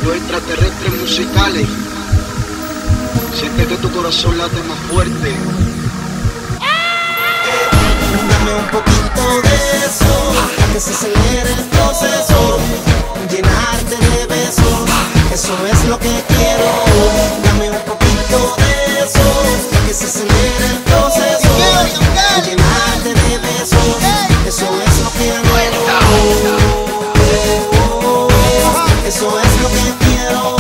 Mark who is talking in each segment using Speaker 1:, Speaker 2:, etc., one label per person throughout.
Speaker 1: Los extraterrestres musicales. Siente que tu corazón late más fuerte.
Speaker 2: Dame un poquito de eso, a que se acelere el proceso. Llenarte de besos, eso es lo que quiero. Dame un poquito de eso, a que se acelere el proceso. Llenarte de besos, eso es lo que anhelo. Eso es lo que quiero.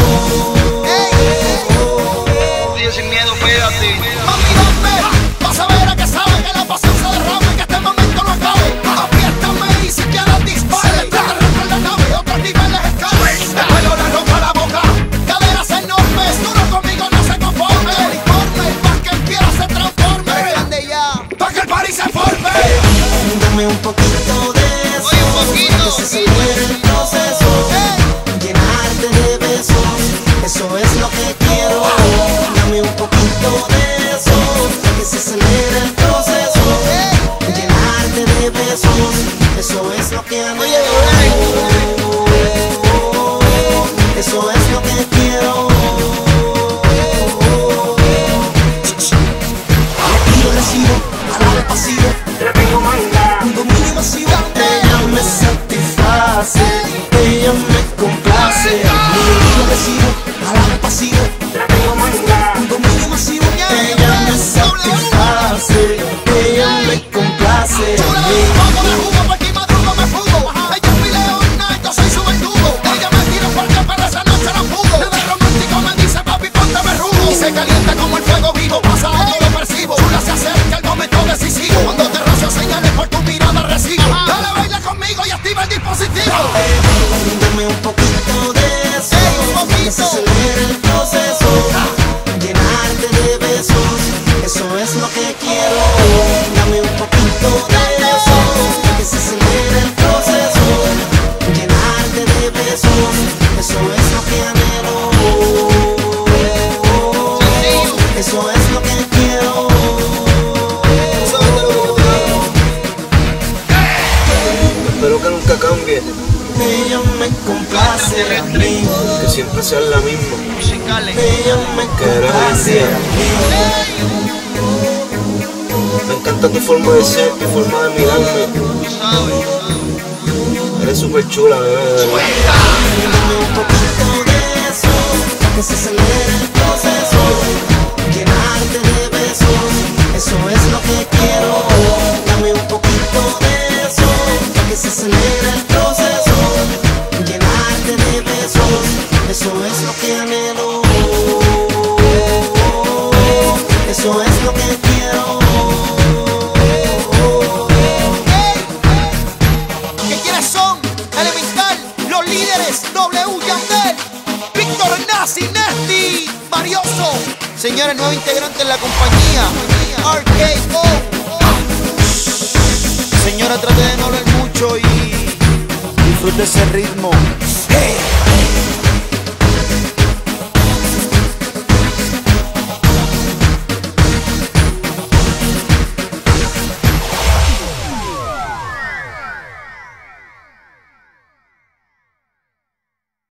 Speaker 1: Sigue sin miedo, pégate.
Speaker 3: Mami, dame, vas a ver a que sabe que la pasión se derrame, que este momento no acabe. Apiéstame y si quieres dispare. Extraterrestre en la nave, otros niveles escale. De pelo la ropa a la boca, caderas enormes. Duro conmigo no se conforme. Uniforme, pa' que el quiera se transforme. Grande ya, pa' que el party se forme.
Speaker 2: Dame un poquito de eso,
Speaker 1: Oye, un poquito.
Speaker 2: que se acelere el proceso. Llenarte de besos, eso es lo que quiero. Dame un poquito de eso, que se acelere el proceso. Llenarte de besos, eso es lo que anhelo. Eso es lo que quiero. Activo, recibo, jarabe pasivo. Un dominio masivo. Ella me satisface, ella me complace. Activo, recibo, jarabe pasivo. Un dominio masivo. Ella me satisface, ella me complace.
Speaker 3: Vamos de jugo, por aquí madrugo me fugo. Ella es mi leona, yo soy su verdugo. Ella me tira porque pero esa noche la pudo. De romántico me dice papi ponte verrugo. Y se calienta como el fuego vivo, pasa algo lo percibo. Chula se acerca el momento decisivo. Cuando te rozo señales por tu mirada recibo. Dale baila conmigo y activa el dispositivo.
Speaker 2: Dame un poquito de eso, que se acelere el proceso. Llenarte de besos, eso es lo que quiero. Dame un poquito de eso, que se acelere el proceso. Llenarte de besos, eso es lo que anhelo. Eso es lo que quiero.
Speaker 4: Espero que nunca cambie,
Speaker 2: Ella me complace a mí.
Speaker 4: que siempre sea la misma.
Speaker 1: Musicales.
Speaker 2: Ella me complace a mí.
Speaker 4: Me encanta tu forma de ser, tu forma de mirarme.
Speaker 1: Tú sabes.
Speaker 4: Eres súper chula, bebé, de verdad.
Speaker 2: Dame un poquito de eso, que se acelere el proceso. Llenarte de besos, eso es lo que quiero. Dame un poquito de eso, que se acelere el proceso. Llenarte de besos, eso es lo que anhelo. Eso es lo que quiero.
Speaker 3: ¿Quiénes son? Elemental, los líderes, W Yandel, Víctor Nazi, Nesty, Marioso. Señores, nuevo integrante en la compañía, RKO. Señora, trate de no hablar mucho y disfrute ese ritmo.